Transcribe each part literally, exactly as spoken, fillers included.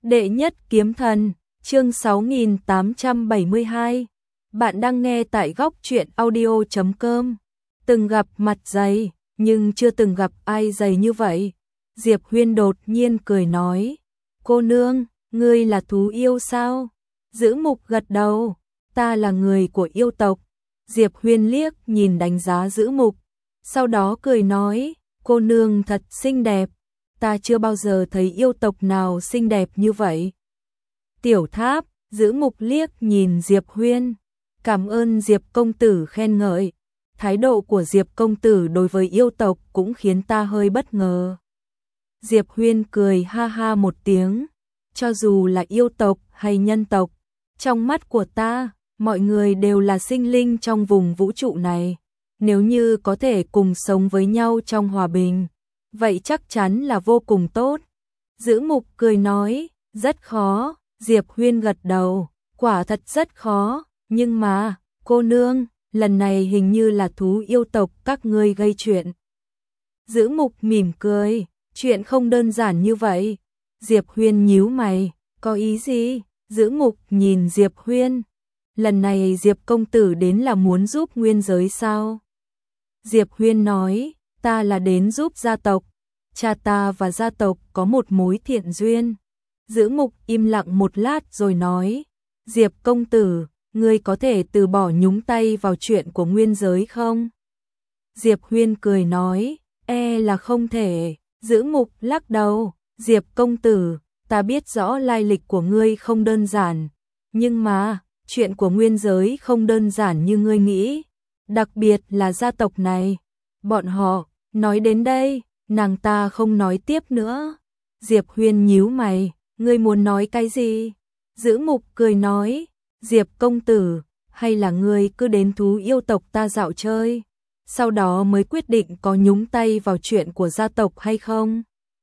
Đệ nhất kiếm thần, chương sáu nghìn tám trăm bảy mươi hai. Bạn đang nghe tại góc truyện audio chấm com. Từng gặp mặt dày, nhưng chưa từng gặp ai dày như vậy. Diệp Huyên đột nhiên cười nói, cô nương, ngươi là thú yêu sao? Giữ Mục gật đầu, ta là người của yêu tộc. Diệp Huyên liếc nhìn đánh giá Giữ Mục, sau đó cười nói, cô nương thật xinh đẹp. Ta chưa bao giờ thấy yêu tộc nào xinh đẹp như vậy. Tiểu Tháp, Giữ Mục liếc nhìn Diệp Huyên, cảm ơn Diệp công tử khen ngợi. Thái độ của Diệp công tử đối với yêu tộc cũng khiến ta hơi bất ngờ. Diệp Huyên cười ha ha một tiếng, cho dù là yêu tộc hay nhân tộc, trong mắt của ta, mọi người đều là sinh linh trong vùng vũ trụ này. Nếu như có thể cùng sống với nhau trong hòa bình, vậy chắc chắn là vô cùng tốt. Giữ Mục cười nói, rất khó. Diệp Huyên gật đầu, quả thật rất khó, nhưng mà, cô nương, lần này hình như là thú yêu tộc các ngươi gây chuyện. Giữ Mục mỉm cười, chuyện không đơn giản như vậy. Diệp Huyên nhíu mày, có ý gì? Giữ Mục nhìn Diệp Huyên, lần này Diệp công tử đến là muốn giúp nguyên giới sao? Diệp Huyên nói, ta là đến giúp gia tộc, cha ta và gia tộc có một mối thiện duyên. Giữ Mục im lặng một lát rồi nói, Diệp công tử, ngươi có thể từ bỏ nhúng tay vào chuyện của nguyên giới không? Diệp Huyên cười nói, e là không thể. Giữ Mục lắc đầu, Diệp công tử, ta biết rõ lai lịch của ngươi không đơn giản, nhưng mà, chuyện của nguyên giới không đơn giản như ngươi nghĩ, đặc biệt là gia tộc này. Bọn họ, nói đến đây, nàng ta không nói tiếp nữa. Diệp Huyên nhíu mày, ngươi muốn nói cái gì? Giữ Mục cười nói, Diệp công tử, hay là ngươi cứ đến thú yêu tộc ta dạo chơi, sau đó mới quyết định có nhúng tay vào chuyện của gia tộc hay không?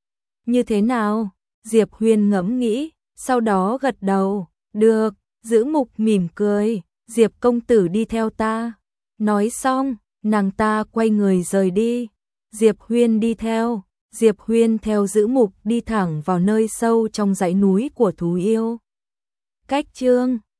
Như thế nào? Diệp Huyên ngẫm nghĩ, sau đó gật đầu, được. Giữ Mục mỉm cười, Diệp công tử đi theo ta. Nói xong, nàng ta quay người rời đi. Diệp Huyên đi theo, Diệp Huyên theo Giữ Mục đi thẳng vào nơi sâu trong dãy núi của thú yêu. Cách chương